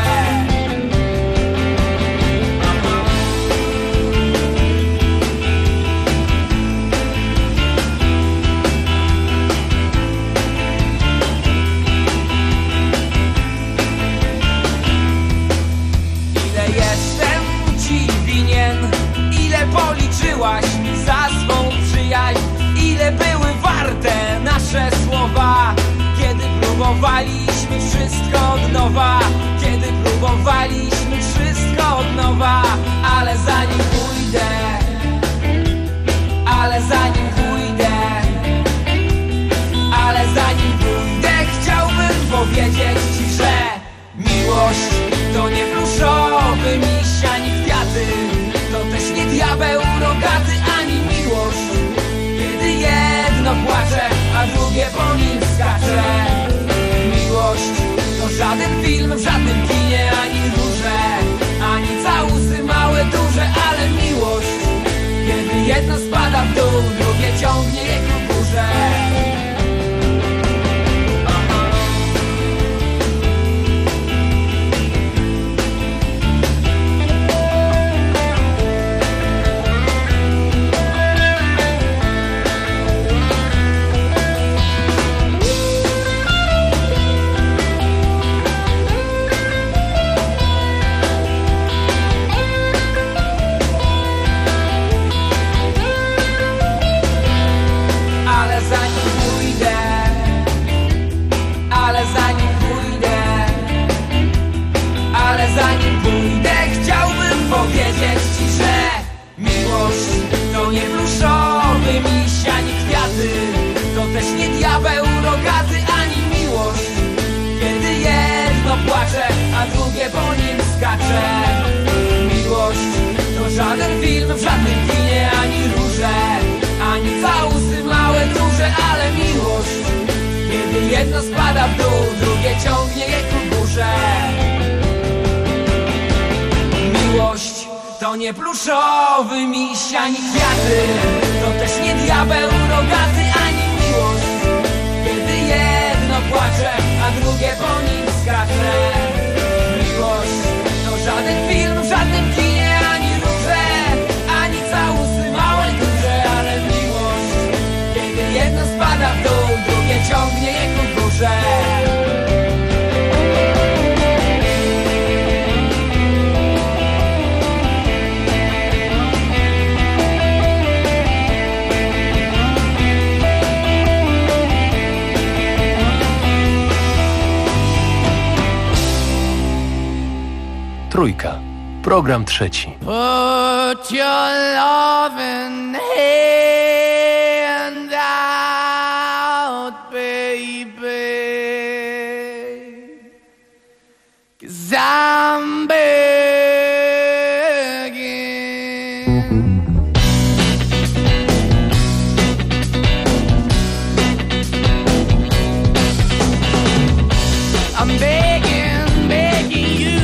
Policzyłaś mi za swą przyjaźń, ile były warte nasze słowa, kiedy próbowaliśmy wszystko od nowa, kiedy próbowaliśmy wszystko od nowa, ale zanim pójdę, ale diabeł rogaty, ani miłość, kiedy jedno płacze, a drugie po nim skacze. Miłość to żaden film w żadnym kinie, ani róże, ani całusy małe, duże, ale miłość, kiedy jedno spada w dół, drugie ciągnie je ku górze. Powiedzieć ci, że miłość to nie pluszowy miś, ani kwiaty, to też nie diabeł rogaty, ani miłość, kiedy jedno płacze, a drugie po nim skacze. Miłość to żaden film w żadnym kinie, ani róże, ani całusy małe, duże, ale miłość, kiedy jedno spada w dół, drugie ciągnie je ku górze. Miłość to nie pluszowy miś, ani kwiaty, to też nie diabeł rogaty, ani miłość, kiedy jedno płacze, a drugie po nim skacze. Miłość to żaden film w żadnym kinie, ani róże, ani całusy małe, duże, ale miłość, kiedy jedno spada w dół, drugie ciągnie je ku górze. Trójka. Program trzeci. Put your loving hand out, baby, 'cause I'm begging. I'm begging, begging you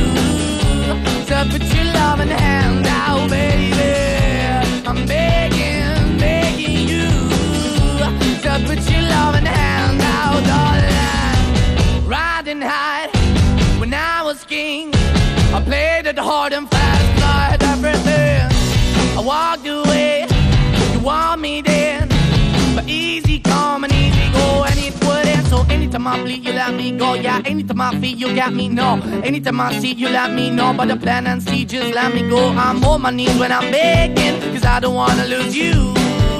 to put your loving hand out, baby. I'm begging, begging you to put your loving hand out, darling. Riding high when I was king, I played it hard and fast, I had everything. I walked away, you want me then, but easy come and easy go, and it wouldn't. So anytime I bleed, you let me go. Yeah, anytime I feel, you got me, no. Anytime I see, you let me know. But the plan and see, just let me go. I'm on my knees when I'm begging, 'cause I don't wanna lose you.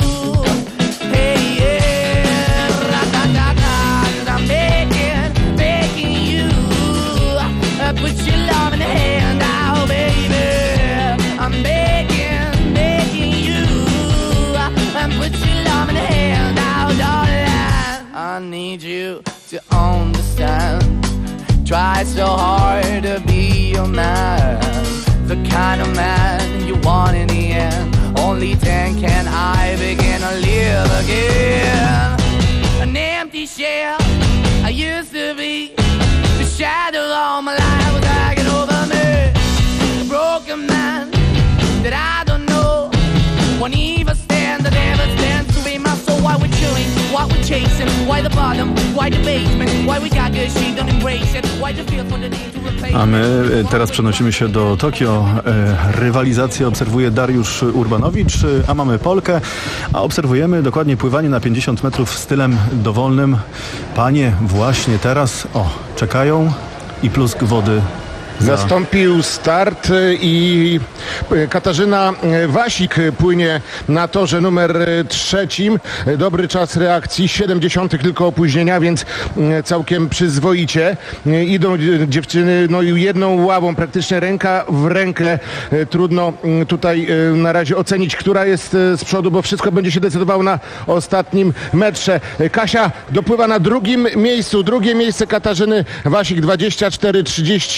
Hey, yeah, ra-da-da-da, 'cause I'm begging, begging you, uh, put your love in the hand out, baby. I'm begging, begging you, uh, put your love in the hand out, darling. I need you to understand. Try so hard to be your man, the kind of man you want in the end. Only then can I begin to live again. An empty shell I used to be, the shadow all my life was hanging over me. A broken man that I don't know won't even stand, that never stands to be my soul. Why we're chilling, why we're chasing, why the bottom, why the basement, why we got good, she don't embrace it, why the feel for the need to replace it. A my teraz przenosimy się do Tokio. Rywalizację obserwuje Dariusz Urbanowicz, a mamy Polkę, a obserwujemy dokładnie pływanie na pięćdziesiąt metrów stylem dowolnym. Panie właśnie teraz, o, czekają i plusk wody. Nastąpił start i Katarzyna Wasik płynie na torze numer trzecim. Dobry czas reakcji, siedemdziesiąt tylko opóźnienia, więc całkiem przyzwoicie. Idą dziewczyny no jedną ławą, praktycznie ręka w rękę. Trudno tutaj na razie ocenić, która jest z przodu, bo wszystko będzie się decydowało na ostatnim metrze. Kasia dopływa na drugim miejscu. Drugie miejsce Katarzyny Wasik, dwadzieścia cztery trzydzieści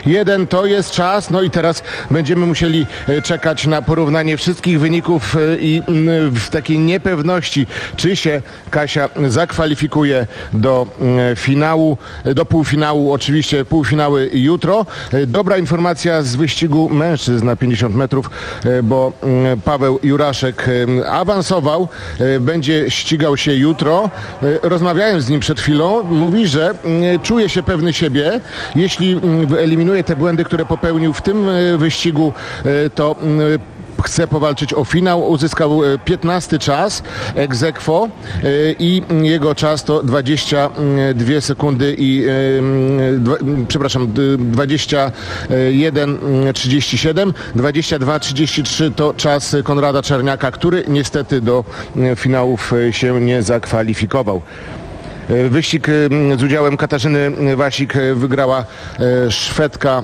jeden to jest czas, no i teraz będziemy musieli czekać na porównanie wszystkich wyników i w takiej niepewności, czy się Kasia zakwalifikuje do finału, do półfinału, oczywiście półfinały jutro. Dobra informacja z wyścigu mężczyzn na pięćdziesiąt metrów, bo Paweł Juraszek awansował, będzie ścigał się jutro. Rozmawiałem z nim przed chwilą, mówi, że czuje się pewny siebie. Jeśli wyeliminuje te błędy, które popełnił w tym wyścigu, to chce powalczyć o finał. Uzyskał piętnasty czas ex aequo i jego czas to dwadzieścia dwie sekundy i dwa, przepraszam, dwadzieścia jeden trzydzieści siedem, dwadzieścia dwa trzydzieści trzy to czas Konrada Czerniaka, który niestety do finałów się nie zakwalifikował. Wyścig z udziałem Katarzyny Wasik wygrała Szwedka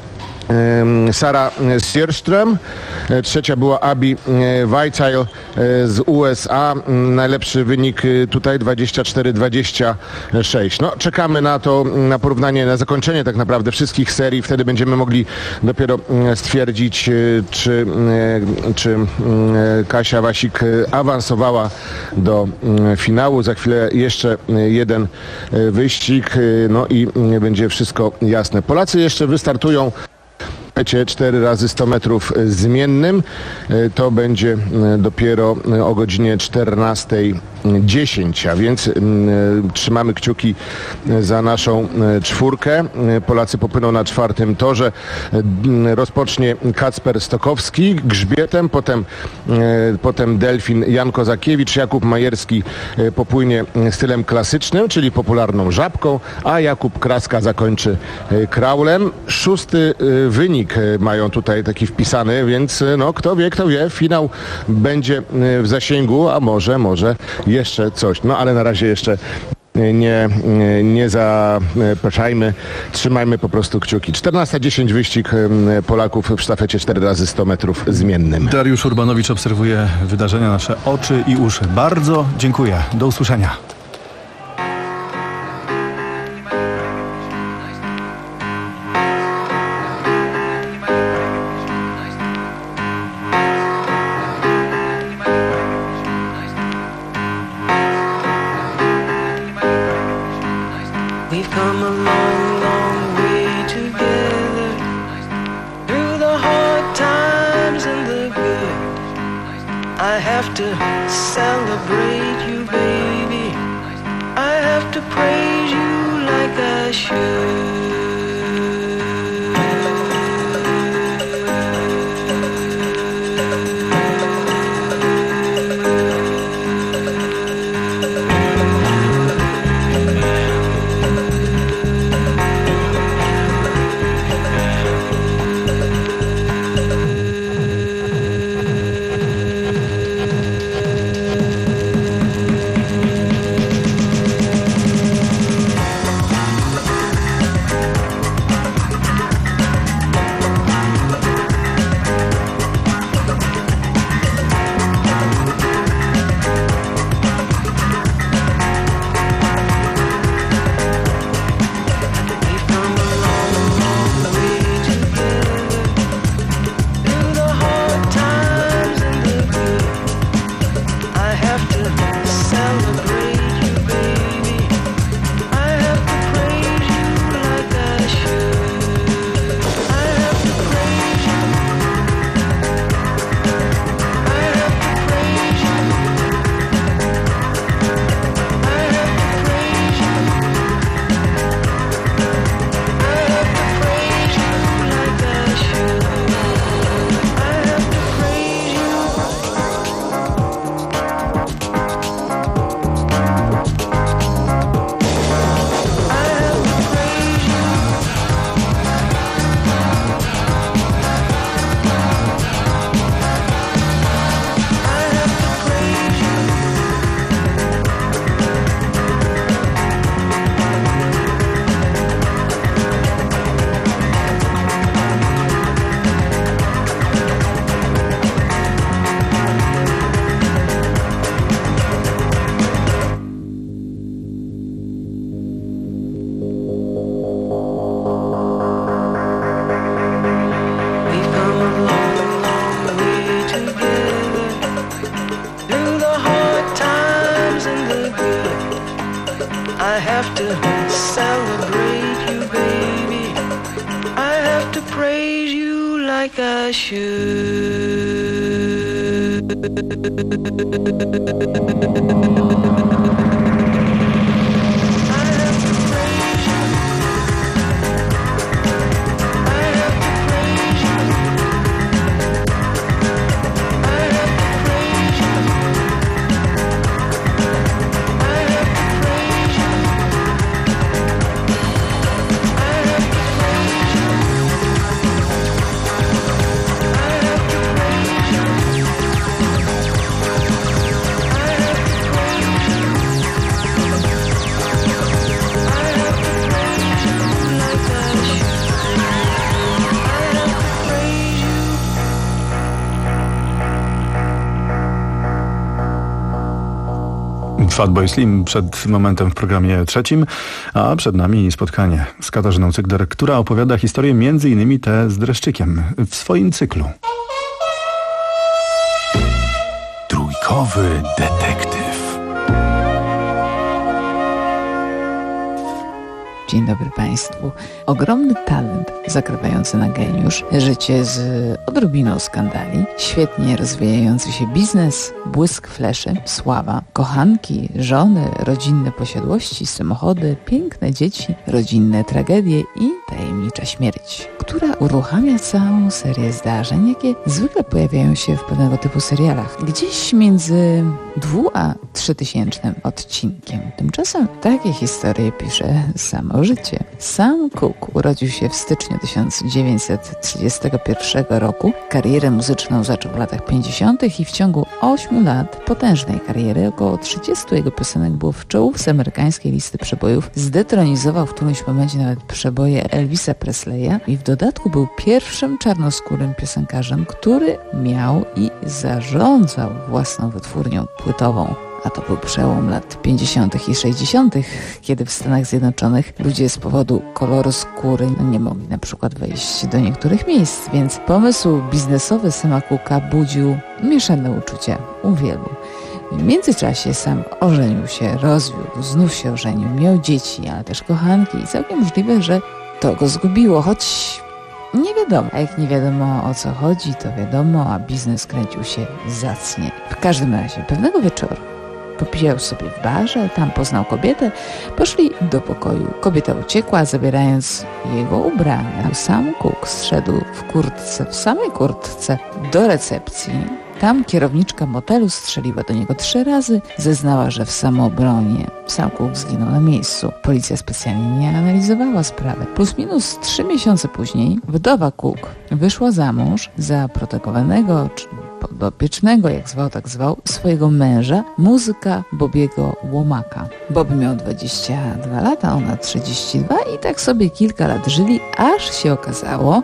Sara Sierström, trzecia była Abi Weitzeil z U S A. Najlepszy wynik tutaj dwadzieścia cztery dwadzieścia sześć. No, czekamy na to, na porównanie, na zakończenie tak naprawdę wszystkich serii. Wtedy będziemy mogli dopiero stwierdzić, czy, czy Kasia Wasik awansowała do finału. Za chwilę jeszcze jeden wyścig, no i będzie wszystko jasne. Polacy jeszcze wystartują cztery razy sto metrów zmiennym. To będzie dopiero o godzinie czternasta dziesięć, a więc y, trzymamy kciuki za naszą y, czwórkę. Polacy popłyną na czwartym torze. Y, rozpocznie Kacper Stokowski grzbietem, potem, y, potem delfin Jan Kozakiewicz, Jakub Majerski y, popłynie stylem klasycznym, czyli popularną żabką, a Jakub Kraska zakończy y, kraulem. Szósty y, wynik y, mają tutaj taki wpisany, więc y, no kto wie, kto wie, finał będzie y, w zasięgu, a może, może jeszcze coś. No ale na razie jeszcze nie, nie zapraszajmy, trzymajmy po prostu kciuki. czternasta dziesięć wyścig Polaków w sztafecie cztery razy sto metrów zmiennym. Dariusz Urbanowicz obserwuje wydarzenia, nasze oczy i uszy. Bardzo dziękuję. Do usłyszenia. I have to celebrate you, baby. I have to praise you like I should. Fatboy Slim przed momentem w programie trzecim, a przed nami spotkanie z Katarzyną Cygler, która opowiada historię między innymi tę z dreszczykiem w swoim cyklu. Trójkowy detektyw. Dzień dobry Państwu. Ogromny talent zakrywający na geniusz, życie z odrobiną skandali, świetnie rozwijający się biznes, błysk fleszy, sława, kochanki, żony, rodzinne posiadłości, samochody, piękne dzieci, rodzinne tragedie i tajemnicza śmierć, która uruchamia całą serię zdarzeń, jakie zwykle pojawiają się w pewnego typu serialach, gdzieś między dwu a trzytysięcznym odcinkiem. Tymczasem takie historie pisze samo życie. Sam Cooke urodził się w styczniu tysiąc dziewięćset trzydziestego pierwszego roku. Karierę muzyczną zaczął w latach pięćdziesiątych i w ciągu ośmiu lat potężnej kariery około trzydziestu jego piosenek było w czołówce amerykańskiej listy przebojów. Zdetronizował w którymś momencie nawet przeboje Elvisa Presleya i w dodatku był pierwszym czarnoskórym piosenkarzem, który miał i zarządzał własną wytwórnią płytową. A to był przełom lat pięćdziesiątych i sześćdziesiątych, kiedy w Stanach Zjednoczonych ludzie z powodu koloru skóry nie mogli na przykład wejść do niektórych miejsc, więc pomysł biznesowy Sama Cooke'a budził mieszane uczucia u wielu. W międzyczasie sam ożenił się, rozwiódł, znów się ożenił, miał dzieci, ale też kochanki i całkiem możliwe, że to go zgubiło, choć nie wiadomo. A jak nie wiadomo o co chodzi, to wiadomo, a biznes kręcił się zacnie. W każdym razie pewnego wieczoru popijał sobie w barze, tam poznał kobietę, poszli do pokoju. Kobieta uciekła, zabierając jego ubrania. Sam Cooke zszedł w kurtce, w samej kurtce do recepcji. Tam kierowniczka motelu strzeliła do niego trzy razy, zeznała, że w samoobronie. Sam Cooke zginął na miejscu. Policja specjalnie nie analizowała sprawy. Plus minus trzy miesiące później wdowa Cooke wyszła za mąż za protegowanego, czy podopiecznego, jak zwał, tak zwał, swojego męża, muzyka Bobiego Womacka. Bob miał dwadzieścia dwa lata, ona trzydzieści dwa i tak sobie kilka lat żyli, aż się okazało,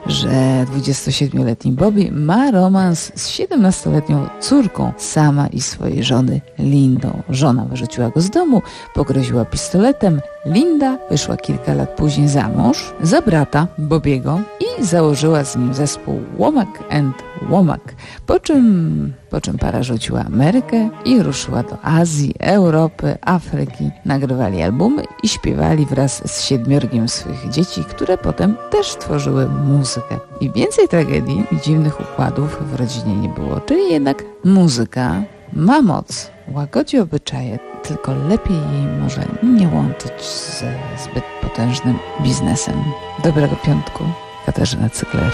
że dwudziestosiedmioletni Bobby ma romans z siedemnastoletnią córką Sama i swojej żony Lindą. Żona wyrzuciła go z domu, pogroziła pistoletem. Linda wyszła kilka lat później za mąż, za brata Bobiego i założyła z nim zespół Womack and Womack, po czym, po czym para rzuciła Amerykę i ruszyła do Azji, Europy, Afryki. Nagrywali albumy i śpiewali wraz z siedmiorgiem swych dzieci, które potem też tworzyły muzykę. I więcej tragedii i dziwnych układów w rodzinie nie było, czyli jednak muzyka ma moc, łagodzi obyczaje, tylko lepiej jej może nie łączyć ze zbyt potężnym biznesem. Dobrego piątku, Katarzyna Cygler.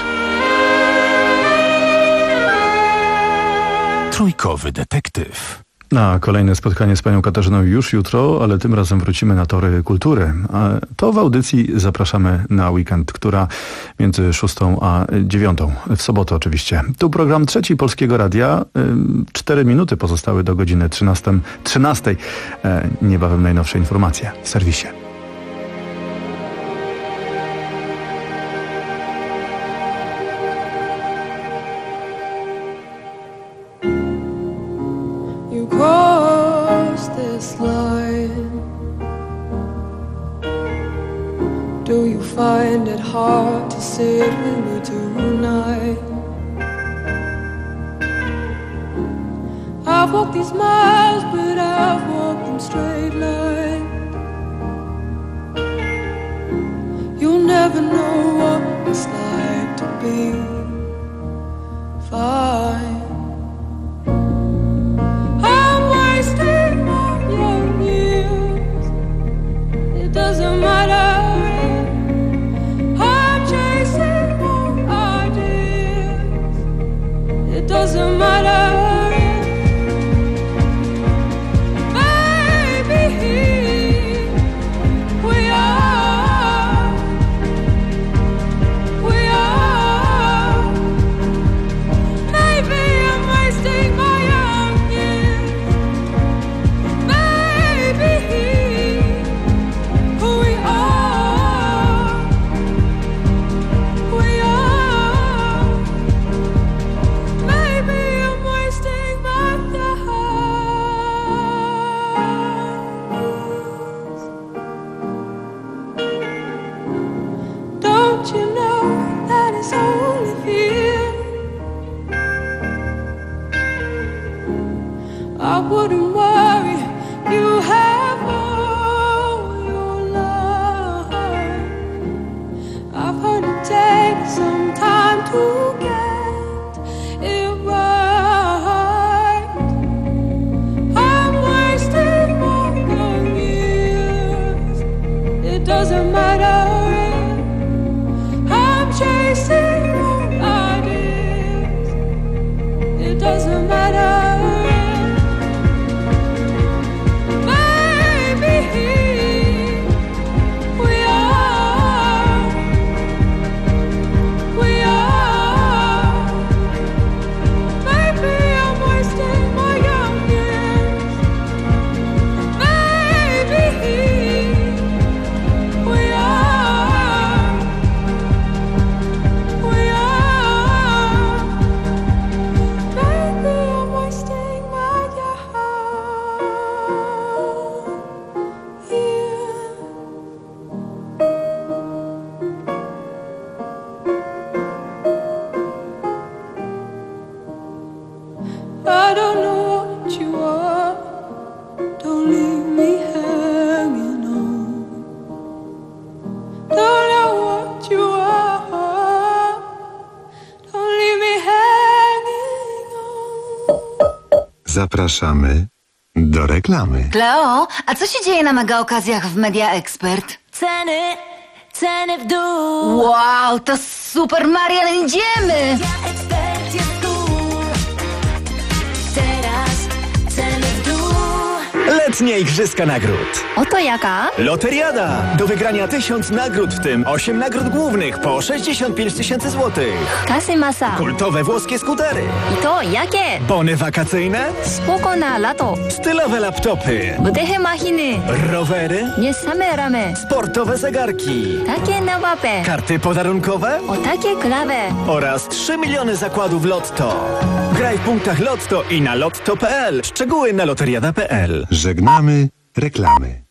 Trójkowy detektyw. Na kolejne spotkanie z panią Katarzyną już jutro, ale tym razem wrócimy na tory kultury. A to w audycji zapraszamy na weekend, która między szóstą a dziewiątą, w sobotę oczywiście. Tu program Trzeci Polskiego Radia. Cztery minuty pozostały do godziny trzynastej. Niebawem najnowsze informacje w serwisie. Cross this line. Do you find it hard to sit with me tonight? I've walked these miles, but I've walked them straight line. I wouldn't worry. You have all your life. I've heard it take some time to get it right. I'm wasting my young years. It doesn't matter. I'm chasing wrong ideas. It doesn't matter. I don't know what you are. Don't leave me hanging on. Don't know what you are. Don't leave me hanging on. Zapraszamy do reklamy. Kleo, a co się dzieje na mega okazjach w Media Expert? Ceny, ceny w dół. Wow, to super, Marian, idziemy! Media Expert jest tu. Teraz ceny w dół. Letnie Igrzyska Nagród. Oto jaka? Loteriada! Do wygrania tysiąc nagród, w tym osiem nagród głównych po sześćdziesiąt pięć tysięcy złotych. Kasy masa. Kultowe włoskie skutery. I to jakie? Bony wakacyjne. Spoko na lato. Stylowe laptopy. Wydechy machiny. Rowery. Nie same ramy. Sportowe zegarki. Takie na łapę. Karty podarunkowe. O takie klawe. Oraz trzy miliony zakładów Lotto. Graj w punktach Lotto i na lotto kropka p l. Szczegóły na loteriada kropka p l. Żegnamy reklamy.